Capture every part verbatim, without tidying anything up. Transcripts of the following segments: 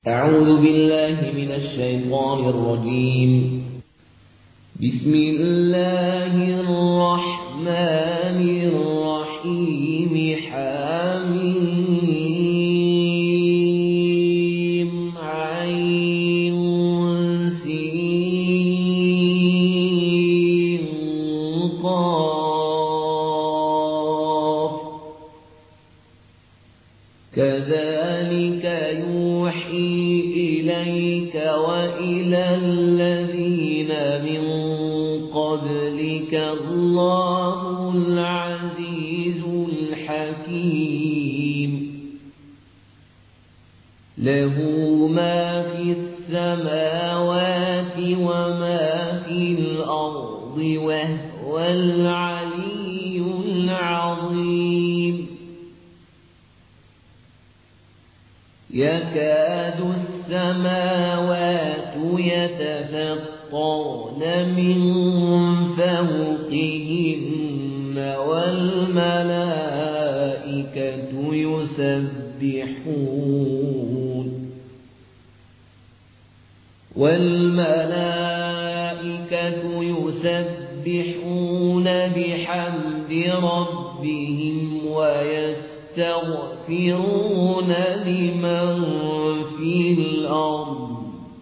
أعوذ بالله من الشيطان الرجيم. بسم الله الرحمن الرحيم. حميم عين سين قاف. كذلك يوحي إليك وإلى الذين من قبلك الله العزيز الحكيم. له ما في السماوات وما في الأرض وهو العلي العظيم. يكاد السماوات يتفطرن من فوقهن والملائكة يسبحون والملائكة يسبحون بحمد ربهم ويستغفرون لمن في الأرض.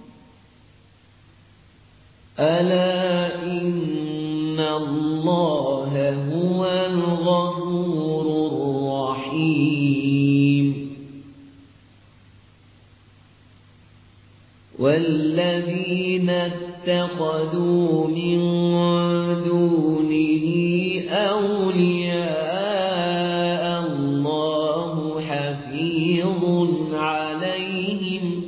ألا إن الله هو الغفور الرحيم. والذين اتخذوا من دونه أولياء الله حفيظ عليهم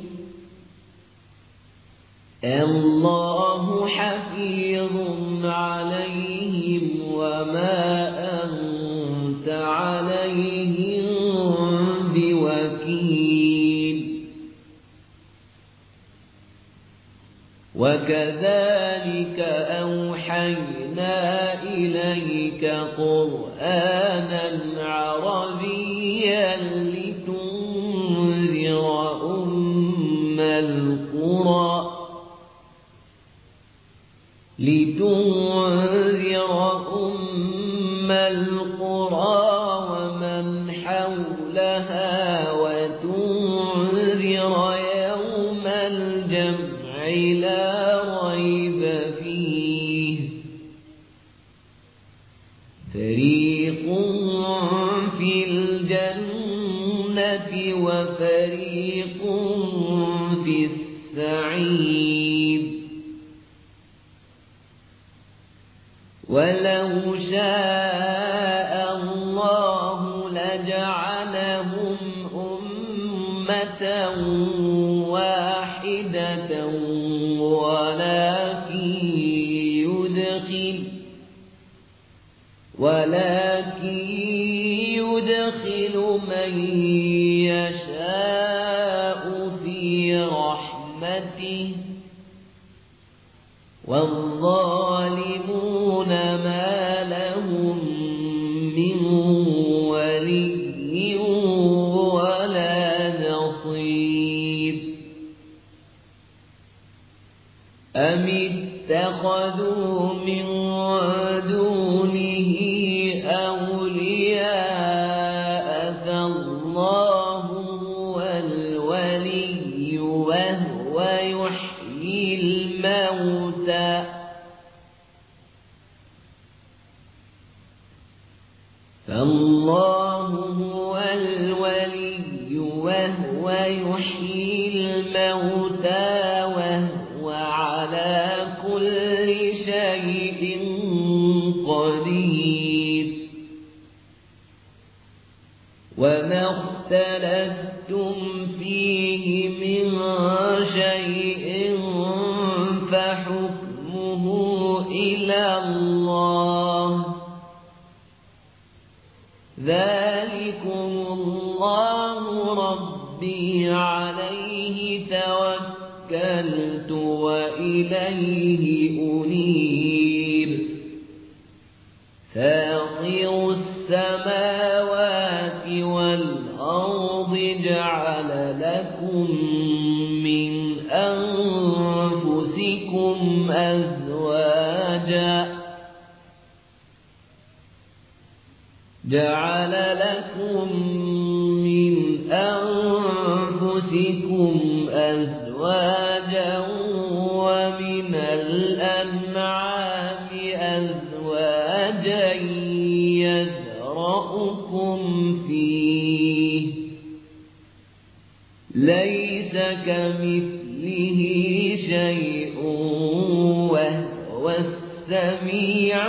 الله حفيظ عليهم وما أنت عليهم بوكيل. وكذلك أوحينا إليك قرآنا عربيا لتنذر أم القرى لتنذر أم القرى ومن حولها وتنذر يوم الجمع لا ريب فيه. فريق في الجنة وفريق في السعير. ولو شاء الله لجعلهم أمة واحدة ولكن يدخل ولكن يدخل من يشاء في رحمته والظالمون ما لهم من ولي ولا نصير. أم اتخذوا من دونه أولياء فالله هو الولي وهو يحيي الموتى فالله هو الولي وهو يحيي الموتى وهو على كل شيء قدير. وما اختلفتم فيه من شيء فحكمه إلى الله. ذلكم الله ربي عليه توكلت وإليه أنيب. فاطر السماوات والأرض جعل لكم أنفسكم أزواجا جعل لكم من أنفسكم أزواجا ومن الأنعام أزواجا يذرأكم فيه ليس كمثله شيء وهو السميع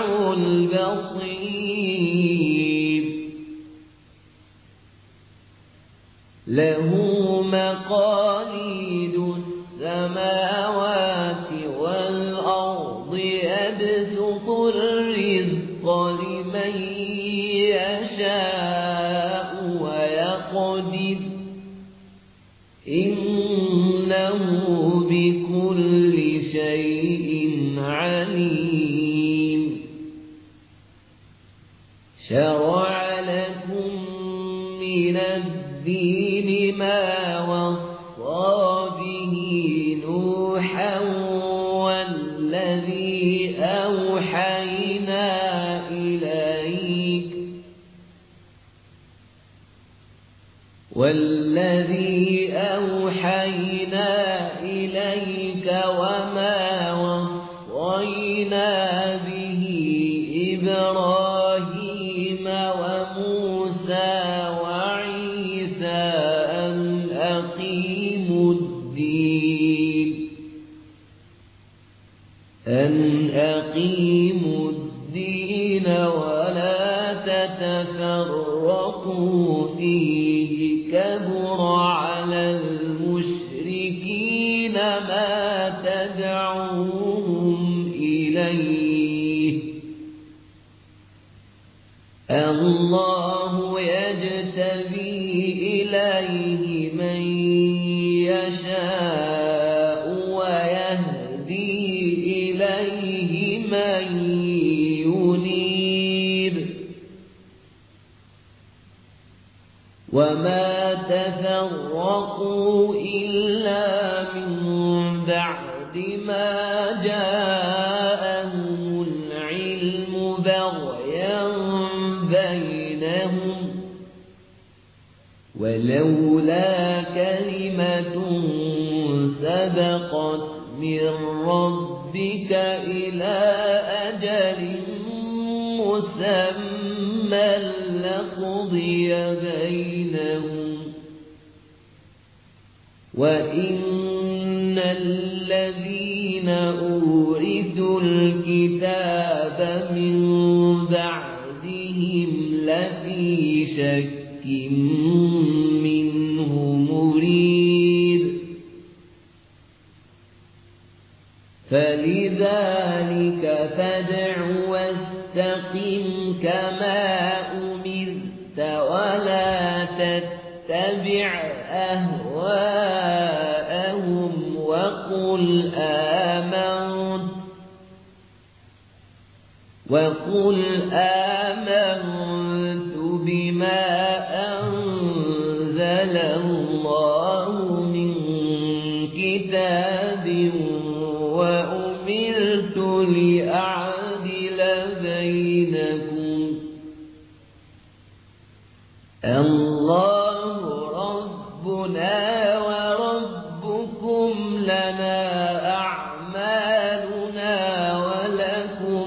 البصير له مقاليد السماوات والأرض يبسط الرزق لمن يشاء ويقدر إنه بكل شيء عليم شرع لكم من الدين ما وصى به نوحا والذي أوحينا إليك والذي أوحينا إليك وما وصينا به إبراهيم وموسى وعيسى أن أقيموا الدين أن أقيموا الدين ولا تتفرقوا فيه كبر على المشركين ما تدعوهم إليه الله يجتبي إليه من يشاء ويهدي إليه من ينيب وما تفرقوا إلا من بعد ما جاءهم العلم بغيا بينهم ولولا كلمة سبقت من ربك إلى أجل مسمى لقضي بينهم وإن الذين أورثوا الكتاب من بعدهم لفي شك منه مريب فلذلك فادع واستقم كما أمرت ولا تتبع أهواءهم وقل آمنت وقل آمنت بما أنزل الله من كتاب وأمرت لأعدل بينكم الله ربنا وربكم لنا أعمالنا ولكم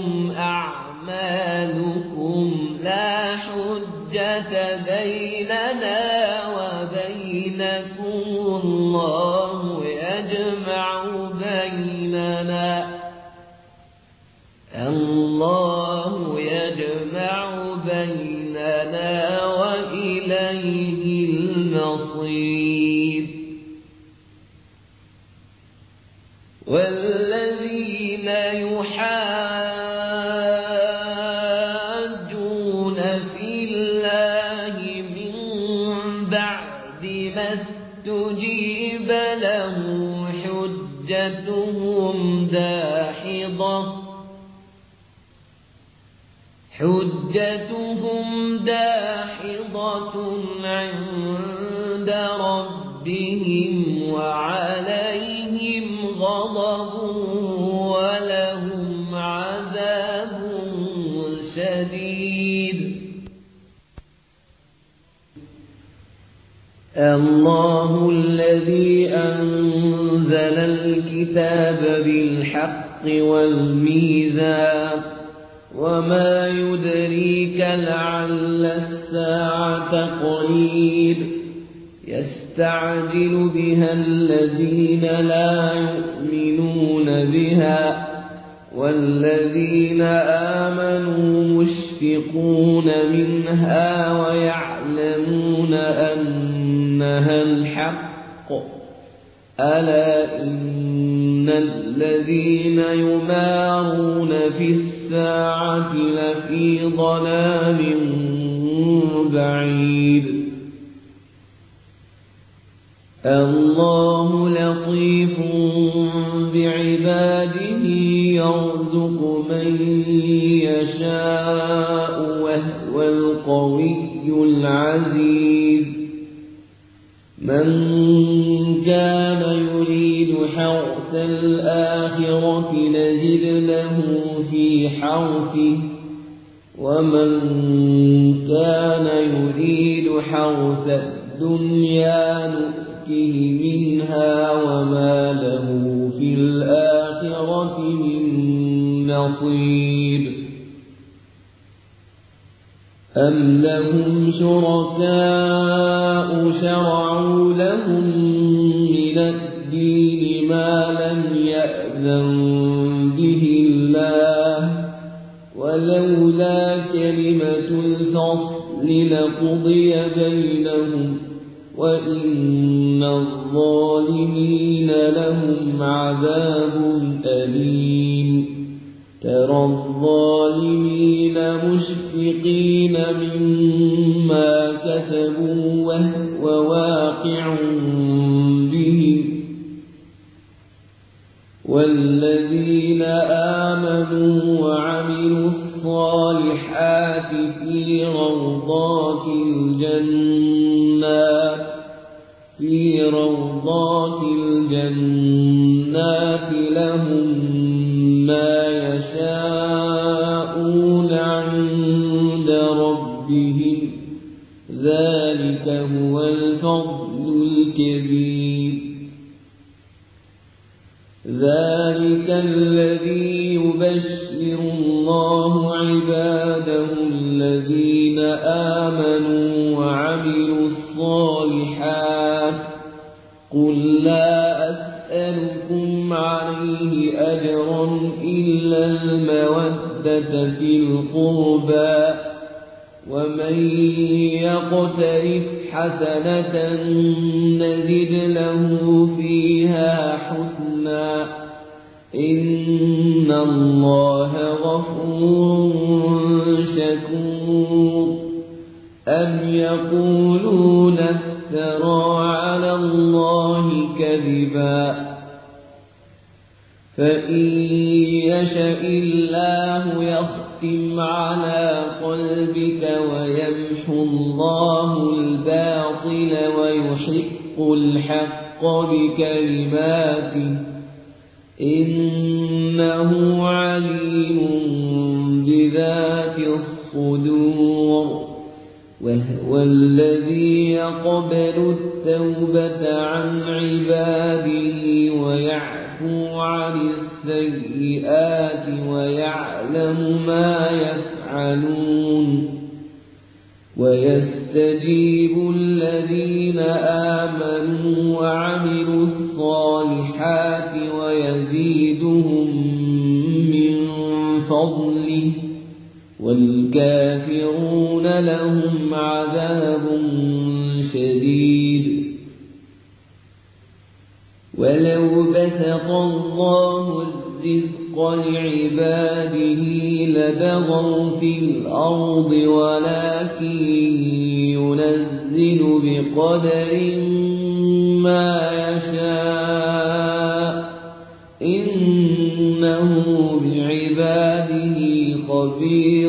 أعمالكم لا حجة بيننا وبينكم الله يجمع بيننا الله يجمع بيننا وإليه المصير والذين يحاجون في الله من بعد ما استجيب له حجتهم داحضة حجتهم داحضة عند ربهم وعليهم الله الذي أنزل الكتاب بالحق والميزان وما يدريك لعل الساعة قريب يستعجل بها الذين لا يؤمنون بها والذين آمنوا مشفقون منها ويعلمون أنها الحق ألا إن الذين يمارون في الساعة لفي ضلال بعيد الله لطيف بعباده يرزق من يشاء وهو القوي العزيز من كان يريد حرث الآخرة نزد له في حرثه ومن كان يريد حرث الدنيا نؤته منها وما له في الآخرة من نصيب أم لهم شركاء شرعوا لهم من الدين ما لم يأذن به الله ولولا كلمة الفصل لقضي بينهم وإن الظالمين لهم عذاب أليم ترى الظالمين مشفقين مما كسبوا وهو واقع بهم والذين آمنوا وعملوا الصالحات في روضات الجنات في روضات الجنات لهم ما يشاءون عند ربهم ذلك هو الفضل الكبير ذلك الذي يبشر الله عباده الذين آمنوا وعملوا الصالحات قل لا أسألكم عليه أجرا إلا المودة في القربى ومن يقترف حسنة نزد له فيها حسنا إن الله غفور شكور أم يقولون افترى على الله كذبا فإن يشأ الله يختم على قلبك ويمحو الله الباطل ويحق الحق بكلماته إنه عليم بذات الصدور وهو الذي يقبل التوبة عن عباده ويعفو عن السيئات ويعلم ما يفعلون ويستجيب الذين آمنوا وعملوا الصالحات ويزيدهم من فضله والكافرون لهم عذاب شديد ولو بسط الله الرزق لعباده لبغوا في الأرض ولكن ينزل بقدر ما يشاء إنه بعباده خبير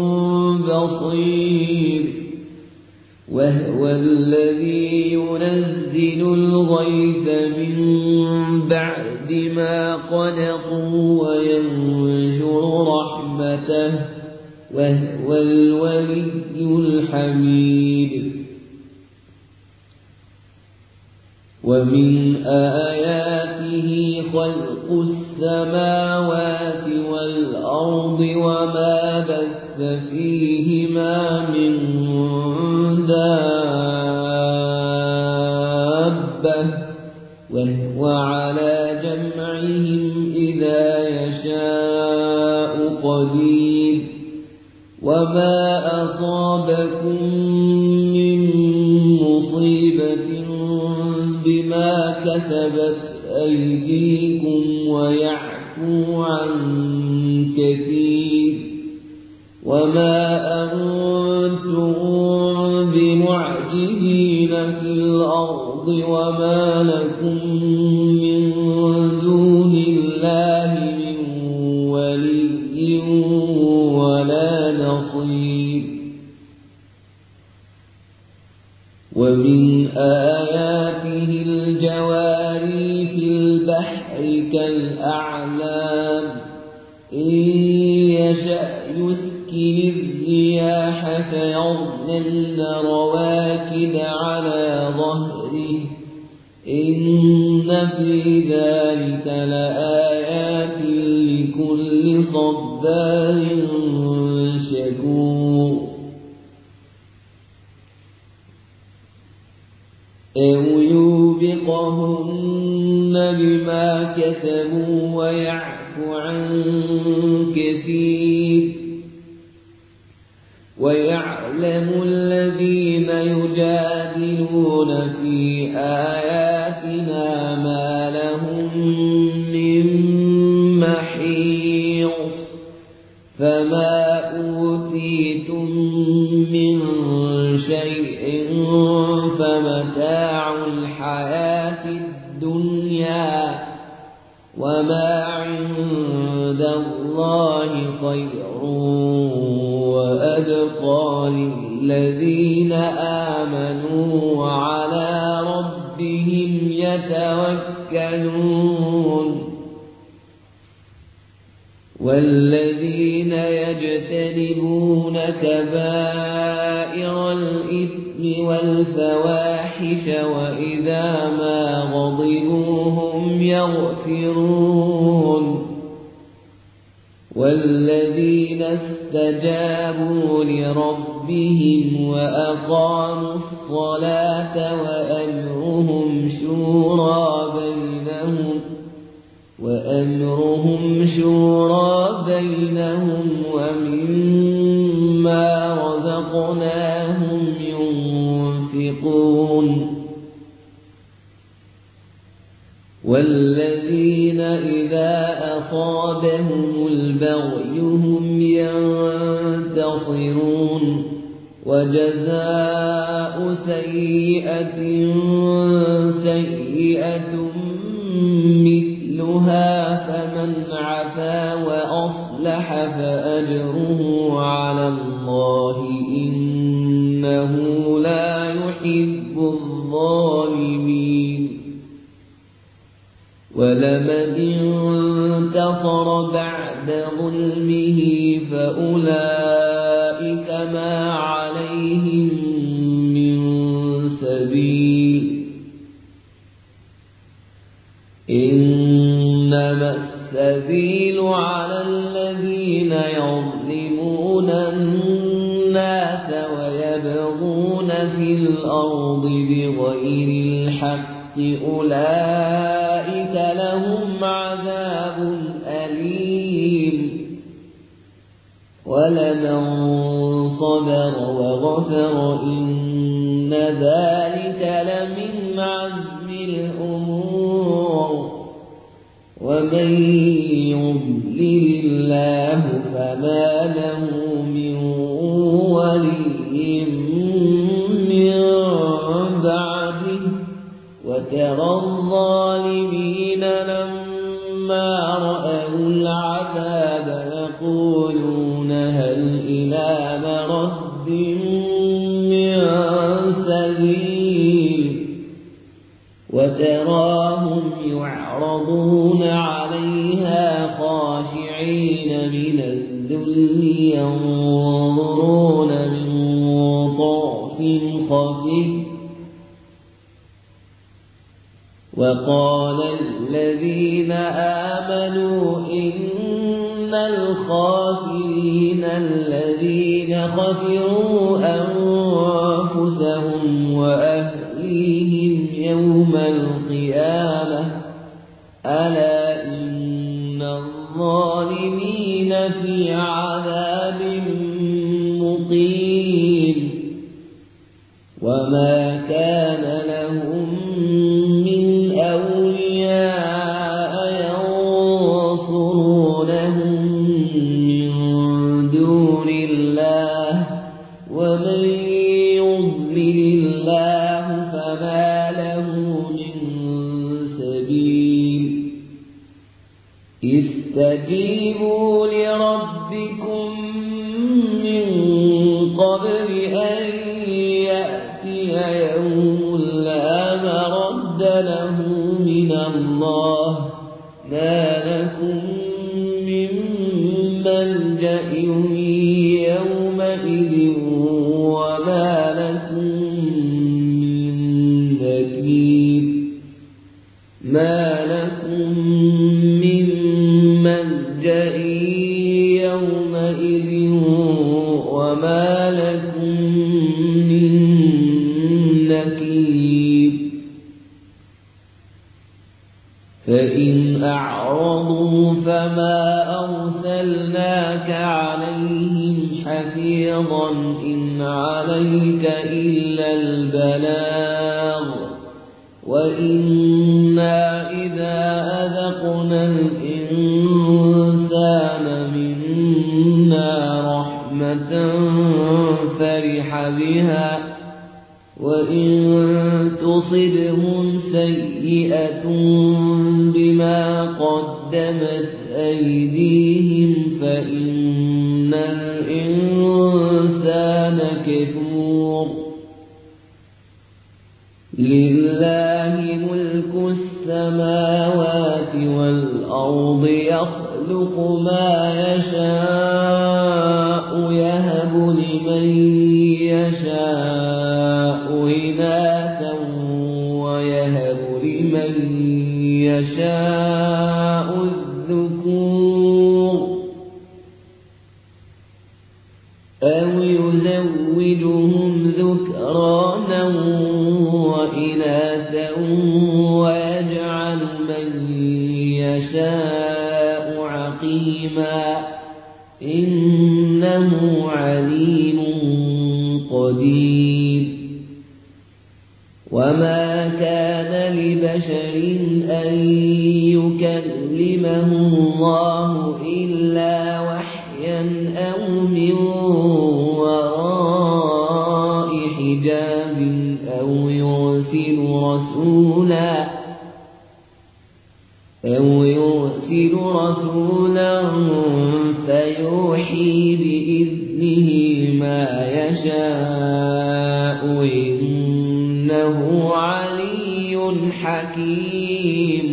بصير وهو الذي ينزل الغيث من بعد ما قنطوا وينشر رحمته وهو الولي الحميد ومن آياته خلق السماوات والأرض وما بث فيهما من دابة وهو على جمعهم إذا يشاء قدير وما أصابكم من مصيبة بما كسبت أيديكم ويعفو عن كثير وما أنتم بمعجزين في الأرض وما لكم من دون الله من ولي ولا نصير ومن آياته الجواري في البحر كالأعلام إن يشأ يسكن الرياح فيظللن رواكد على ظهره إن في ذلك لآيات لكل صبار شكور أو يوبقهن بما كسبوا ويعفو عن كثير ويعلم الذين يجادلون في آياتنا ما لهم من محيص فما أوتيتم من شيء فمتاع الحياة الدنيا وما عند الله خير وأبقى للذين آمنوا وعلى ربهم يتوكلون والذين يجتنبون كبائر الإثم والفواحش وإذا ما غضبوا هم يغفرون والذين استجابوا لربهم وأقاموا الصلاة وأمرهم شورى بينهم وأمرهم شورى بينهم ومما رزقناهم ينفقون والذين إذا أصابهم البغي هم ينتصرون وجزاء سيئة سيئة مثلها فمن عفا وأصلح فأجره على الله إنه لا يحب الظالمين ولمن انتصر بعد ظلمه فأولئك ما عليهم من سبيل إنما السبيل على الذين يظلمون الناس ويبغون في الأرض بغير الحق أولئك لهم عذاب أليم ولمن صبر وغفر إن ذلك لمن عزم الأمور ومن يضلل الله فما له من ولي من بعده وترى الظالمين لما رأوا العذاب يقولون هل إلى مرد من سبيل وتراهم يعرضون عليها خاشعين من الذل ينظرون من طرف خفي وقال الذين آمنوا إن الخاسرين الذين خسروا أنفسهم وأهليهم يوم القيامة ألا إن الظالمين في عذاب مقيم وما كان لهم من أولياء ينصرونهم من دون الله ومن يضلل الله فما له من سبيل استجيبوا لربكم من قبل أن يأتي يوم لا مرد له من الله ما لكم من ملجأ يومئذ وما لكم من نكير ما لكم من ملجأ يومئذ وما لكم من نكير فإن أعرضوا فما أرسلناك عليهم حفيظا إن عليك إلا البلاغ وإنا إذا أذقنا الإنسان منا رحمة فرح بها وإن تصبهم سيئة بما قدمت أيديهم فإن الإنسان كفور لله ملك السماوات والأرض يخلق ما يشاء يهب لمن يشاء إناثا ويهب لمن يشاء الذكور أو يزوجهم ذكرانا وإناثا ويجعل من يشاء عقيما إنه عليم قدير وما كان لبشر أن يكلمه الله إلا وحيا أو من وراء حجاب أو يرسل رسولا أو يرسل رسولا فيوحي بإذنه ما يشاء إنه علي حكيم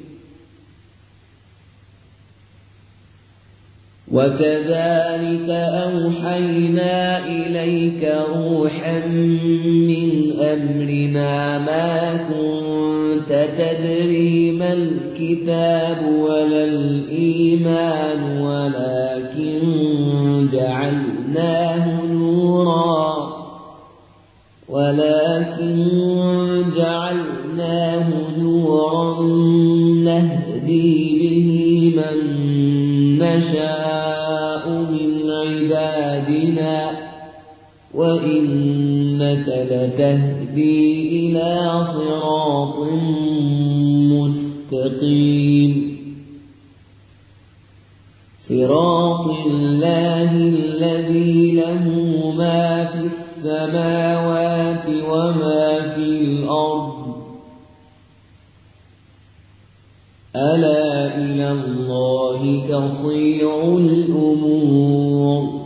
وكذلك أوحينا إليك روحا من أمرنا ما كنت تدري ما الكتاب ولا الإيمان ولكن جعلناه نورا ولكن جعلناه نورا نهدي به من نشاء من عبادنا وإنك لتهدي إلى صراط مستقيم صراط الله الذي له ما في السماوات وما في الأرض ألا إلى الله تصير الأمور